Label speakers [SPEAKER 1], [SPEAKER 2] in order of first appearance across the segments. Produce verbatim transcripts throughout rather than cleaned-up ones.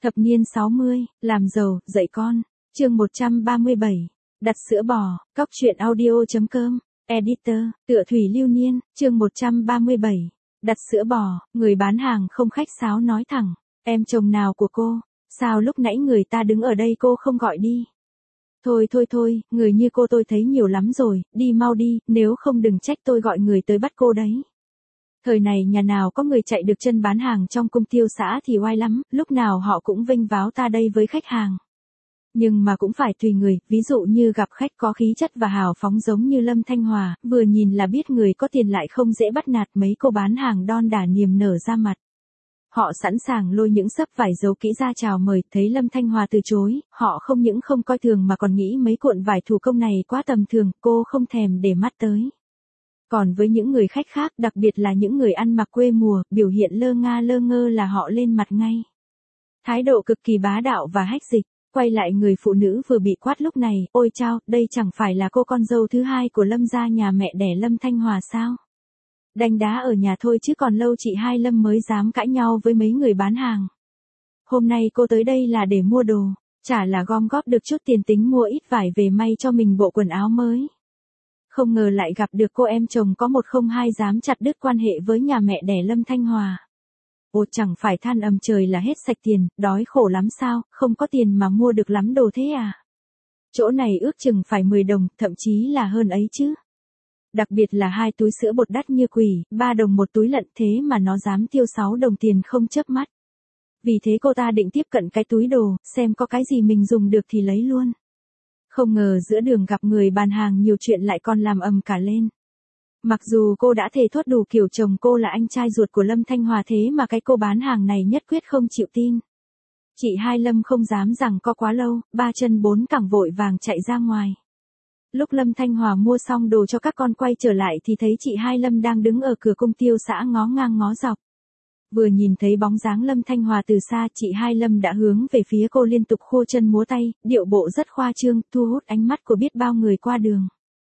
[SPEAKER 1] Thập niên sáu mươi, làm giàu, dạy con. Chương một trăm ba mươi bảy. Đặt sữa bò, cóc truyện audio.com, editor, tựa Thủy Lưu Niên, chương một trăm ba mươi bảy. Đặt sữa bò, người bán hàng không khách sáo nói thẳng, em chồng nào của cô, sao lúc nãy người ta đứng ở đây cô không gọi đi. Thôi thôi thôi, người như cô tôi thấy nhiều lắm rồi, đi mau đi, nếu không đừng trách tôi gọi người tới bắt cô đấy. Thời này nhà nào có người chạy được chân bán hàng trong cung tiêu xã thì oai lắm, lúc nào họ cũng vênh váo ta đây với khách hàng. Nhưng mà cũng phải tùy người, ví dụ như gặp khách có khí chất và hào phóng giống như Lâm Thanh Hòa, vừa nhìn là biết người có tiền lại không dễ bắt nạt, mấy cô bán hàng đon đả niềm nở ra mặt. Họ sẵn sàng lôi những xấp vải giấu kỹ ra chào mời, thấy Lâm Thanh Hòa từ chối, họ không những không coi thường mà còn nghĩ mấy cuộn vải thủ công này quá tầm thường, cô không thèm để mắt tới. Còn với những người khách khác, đặc biệt là những người ăn mặc quê mùa, biểu hiện lơ nga lơ ngơ là họ lên mặt ngay. Thái độ cực kỳ bá đạo và hách dịch. Quay lại người phụ nữ vừa bị quát lúc này, ôi chao, đây chẳng phải là cô con dâu thứ hai của Lâm gia nhà mẹ đẻ Lâm Thanh Hòa sao? Đánh đá ở nhà thôi chứ còn lâu chị hai Lâm mới dám cãi nhau với mấy người bán hàng. Hôm nay cô tới đây là để mua đồ, chả là gom góp được chút tiền tính mua ít vải về may cho mình bộ quần áo mới. Không ngờ lại gặp được cô em chồng có một không hai dám chặt đứt quan hệ với nhà mẹ đẻ Lâm Thanh Hòa. Ồ, chẳng phải than ầm trời là hết sạch tiền, đói khổ lắm sao, không có tiền mà mua được lắm đồ thế à? Chỗ này ước chừng phải mười đồng, thậm chí là hơn ấy chứ. Đặc biệt là hai túi sữa bột đắt như quỷ, ba đồng một túi lận, thế mà nó dám tiêu sáu đồng tiền không chớp mắt. Vì thế cô ta định tiếp cận cái túi đồ, xem có cái gì mình dùng được thì lấy luôn. Không ngờ giữa đường gặp người bàn hàng nhiều chuyện lại còn làm ầm cả lên. Mặc dù cô đã thề thốt đủ kiểu chồng cô là anh trai ruột của Lâm Thanh Hòa, thế mà cái cô bán hàng này nhất quyết không chịu tin. Chị hai Lâm không dám rằng có quá lâu, ba chân bốn cẳng vội vàng chạy ra ngoài. Lúc Lâm Thanh Hòa mua xong đồ cho các con quay trở lại thì thấy chị hai Lâm đang đứng ở cửa cung tiêu xã ngó ngang ngó dọc. Vừa nhìn thấy bóng dáng Lâm Thanh Hòa từ xa, chị hai Lâm đã hướng về phía cô liên tục khua chân múa tay, điệu bộ rất khoa trương, thu hút ánh mắt của biết bao người qua đường.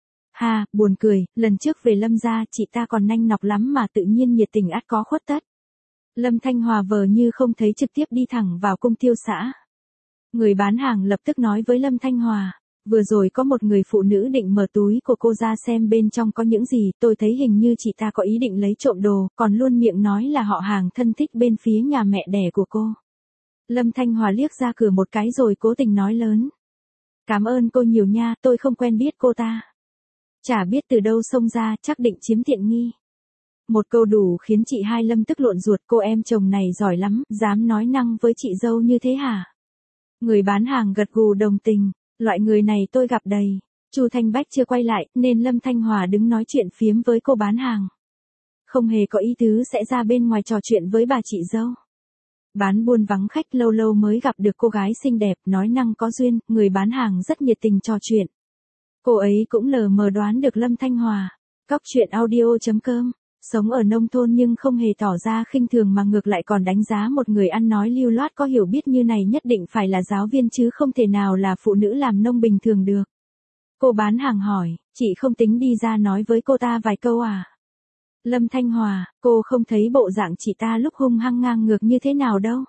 [SPEAKER 1] Ha, buồn cười, lần trước về Lâm gia chị ta còn nanh nọc lắm mà tự nhiên nhiệt tình ắt có khuất tất. Lâm Thanh Hòa vờ như không thấy, trực tiếp đi thẳng vào cung tiêu xã. Người bán hàng lập tức nói với Lâm Thanh Hòa, vừa rồi có một người phụ nữ định mở túi của cô ra xem bên trong có những gì, tôi thấy hình như chị ta có ý định lấy trộm đồ, còn luôn miệng nói là họ hàng thân thích bên phía nhà mẹ đẻ của cô. Lâm Thanh Hòa liếc ra cửa một cái rồi cố tình nói lớn. Cảm ơn cô nhiều nha, tôi không quen biết cô ta. Chả biết từ đâu xông ra, chắc định chiếm tiện nghi. Một câu đủ khiến chị hai Lâm tức lộn ruột, cô em chồng này giỏi lắm, dám nói năng với chị dâu như thế hả? Người bán hàng gật gù đồng tình, loại người này tôi gặp đầy. Chu Thanh Bách chưa quay lại, nên Lâm Thanh Hòa đứng nói chuyện phiếm với cô bán hàng. Không hề có ý tứ sẽ ra bên ngoài trò chuyện với bà chị dâu. Bán buôn vắng khách, lâu lâu mới gặp được cô gái xinh đẹp, nói năng có duyên, người bán hàng rất nhiệt tình trò chuyện. Cô ấy cũng lờ mờ đoán được Lâm Thanh Hòa. Cóc truyện audio.com, sống ở nông thôn nhưng không hề tỏ ra khinh thường mà ngược lại còn đánh giá một người ăn nói lưu loát có hiểu biết như này nhất định phải là giáo viên chứ không thể nào là phụ nữ làm nông bình thường được. Cô bán hàng hỏi, chị không tính đi ra nói với cô ta vài câu à? Lâm Thanh Hòa, cô không thấy bộ dạng chị ta lúc hung hăng ngang ngược như thế nào đâu.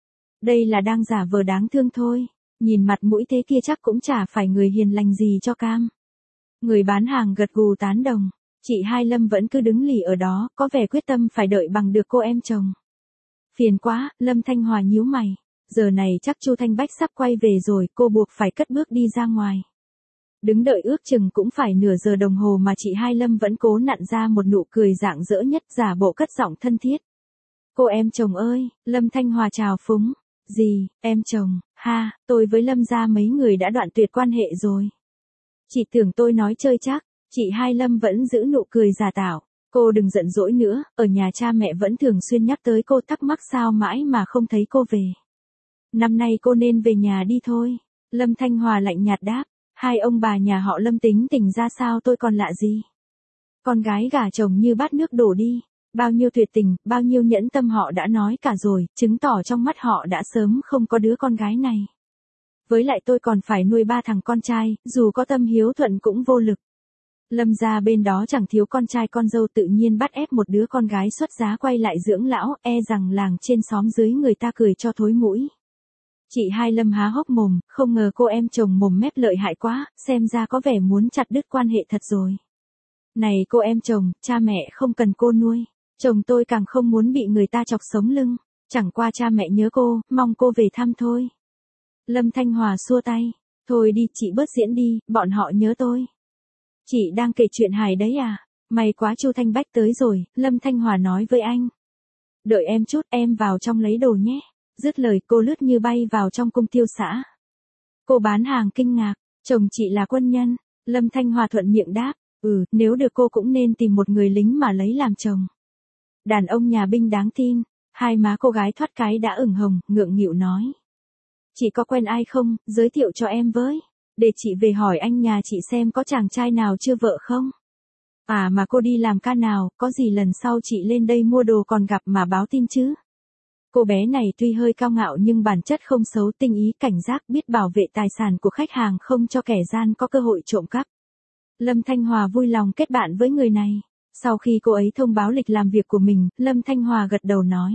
[SPEAKER 1] Đây là đang giả vờ đáng thương thôi. Nhìn mặt mũi thế kia chắc cũng chả phải người hiền lành gì cho cam. Người bán hàng gật gù tán đồng. Chị hai Lâm vẫn cứ đứng lì ở đó, có vẻ quyết tâm phải đợi bằng được cô em chồng. Phiền quá, Lâm Thanh Hòa nhíu mày. Giờ này chắc Chu Thanh Bách sắp quay về rồi, cô buộc phải cất bước đi ra ngoài. Đứng đợi ước chừng cũng phải nửa giờ đồng hồ mà chị hai Lâm vẫn cố nặn ra một nụ cười rạng rỡ nhất, giả bộ cất giọng thân thiết. Cô em chồng ơi, Lâm Thanh Hòa chào phúng. Gì, em chồng, ha, tôi với Lâm gia mấy người đã đoạn tuyệt quan hệ rồi. Chị tưởng tôi nói chơi chắc, chị hai Lâm vẫn giữ nụ cười giả tạo. Cô đừng giận dỗi nữa, ở nhà cha mẹ vẫn thường xuyên nhắc tới cô, thắc mắc sao mãi mà không thấy cô về. Năm nay cô nên về nhà đi thôi. Lâm Thanh Hòa lạnh nhạt đáp, hai ông bà nhà họ Lâm tính tình ra sao tôi còn lạ gì. Con gái gả chồng như bát nước đổ đi. Bao nhiêu tuyệt tình, bao nhiêu nhẫn tâm họ đã nói cả rồi, chứng tỏ trong mắt họ đã sớm không có đứa con gái này. Với lại tôi còn phải nuôi ba thằng con trai, dù có tâm hiếu thuận cũng vô lực. Lâm gia bên đó chẳng thiếu con trai con dâu, tự nhiên bắt ép một đứa con gái xuất giá quay lại dưỡng lão, e rằng làng trên xóm dưới người ta cười cho thối mũi. Chị Hai Lâm há hốc mồm, không ngờ cô em chồng mồm mép lợi hại quá, xem ra có vẻ muốn chặt đứt quan hệ thật rồi. Này cô em chồng, cha mẹ không cần cô nuôi. Chồng tôi càng không muốn bị người ta chọc sống lưng. Chẳng qua cha mẹ nhớ cô, mong cô về thăm thôi. Lâm Thanh Hòa xua tay. Thôi đi, chị bớt diễn đi, bọn họ nhớ tôi. Chị đang kể chuyện hài đấy à? May quá Chu Thanh Bách tới rồi, Lâm Thanh Hòa nói với anh. Đợi em chút, em vào trong lấy đồ nhé. Dứt lời cô lướt như bay vào trong cung tiêu xã. Cô bán hàng kinh ngạc, chồng chị là quân nhân. Lâm Thanh Hòa thuận miệng đáp, ừ, nếu được cô cũng nên tìm một người lính mà lấy làm chồng. Đàn ông nhà binh đáng tin. Hai má cô gái thoát cái đã ửng hồng, ngượng nghịu nói. Chị có quen ai không, giới thiệu cho em với. Để chị về hỏi anh nhà chị xem có chàng trai nào chưa vợ không. À mà cô đi làm ca nào, có gì lần sau chị lên đây mua đồ còn gặp mà báo tin chứ. Cô bé này tuy hơi cao ngạo nhưng bản chất không xấu, tinh ý cảnh giác, biết bảo vệ tài sản của khách hàng không cho kẻ gian có cơ hội trộm cắp. Lâm Thanh Hòa vui lòng kết bạn với người này. Sau khi cô ấy thông báo lịch làm việc của mình, Lâm Thanh Hòa gật đầu nói.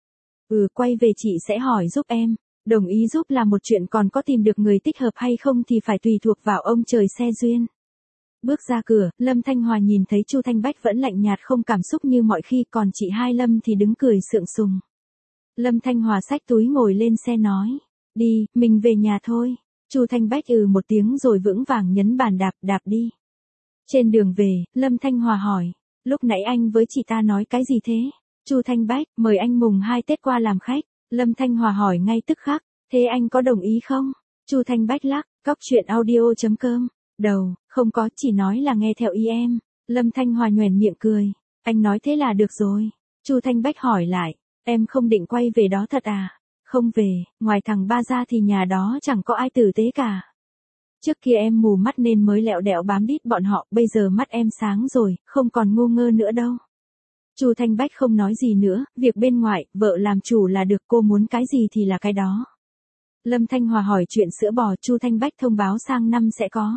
[SPEAKER 1] Ừ, quay về chị sẽ hỏi giúp em. Đồng ý giúp là một chuyện, còn có tìm được người thích hợp hay không thì phải tùy thuộc vào ông trời xe duyên. Bước ra cửa, Lâm Thanh Hòa nhìn thấy Chu Thanh Bách vẫn lạnh nhạt không cảm xúc như mọi khi, còn chị Hai Lâm thì đứng cười sượng sùng. Lâm Thanh Hòa xách túi ngồi lên xe nói. Đi, mình về nhà thôi. Chu Thanh Bách ừ một tiếng rồi vững vàng nhấn bàn đạp, đạp đi. Trên đường về, Lâm Thanh Hòa hỏi. Lúc nãy anh với chị ta nói cái gì thế? Chu Thanh Bách, mời anh mùng hai Tết qua làm khách. Lâm Thanh Hòa hỏi ngay tức khắc. Thế anh có đồng ý không? Chu Thanh Bách lắc, cóc truyện audio chấm com. Đầu, không có, chỉ nói là nghe theo ý em. Lâm Thanh Hòa nhoẻn miệng cười. Anh nói thế là được rồi. Chu Thanh Bách hỏi lại. Em không định quay về đó thật à? Không về, ngoài thằng ba ra thì nhà đó chẳng có ai tử tế cả. Trước kia em mù mắt nên mới lẹo đẹo bám đít bọn họ, bây giờ mắt em sáng rồi, không còn ngu ngơ nữa đâu. Chu Thanh Bách không nói gì nữa, việc bên ngoài, vợ làm chủ là được, cô muốn cái gì thì là cái đó. Lâm Thanh Hòa hỏi chuyện sữa bò, Chu Thanh Bách thông báo sang năm sẽ có.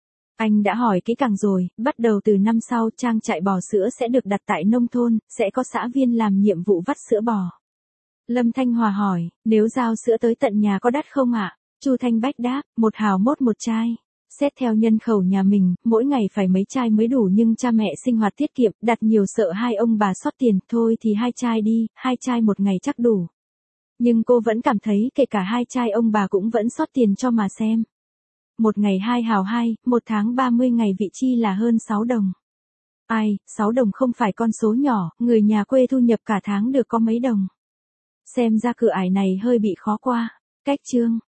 [SPEAKER 1] Anh đã hỏi kỹ càng rồi, bắt đầu từ năm sau trang trại bò sữa sẽ được đặt tại nông thôn, sẽ có xã viên làm nhiệm vụ vắt sữa bò. Lâm Thanh Hòa hỏi, nếu giao sữa tới tận nhà có đắt không ạ? Chu Thanh Bách đáp, một hào mốt một chai. Xét theo nhân khẩu nhà mình, mỗi ngày phải mấy chai mới đủ, nhưng cha mẹ sinh hoạt tiết kiệm, đặt nhiều sợ hai ông bà sót tiền, thôi thì hai chai đi, hai chai một ngày chắc đủ. Nhưng cô vẫn cảm thấy kể cả hai chai ông bà cũng vẫn sót tiền cho mà xem. Một ngày hai hào hai, một tháng ba mươi ngày vị chi là hơn sáu đồng. Ai, sáu đồng không phải con số nhỏ, người nhà quê thu nhập cả tháng được có mấy đồng. Xem ra cửa ải này hơi bị khó qua. Cách chương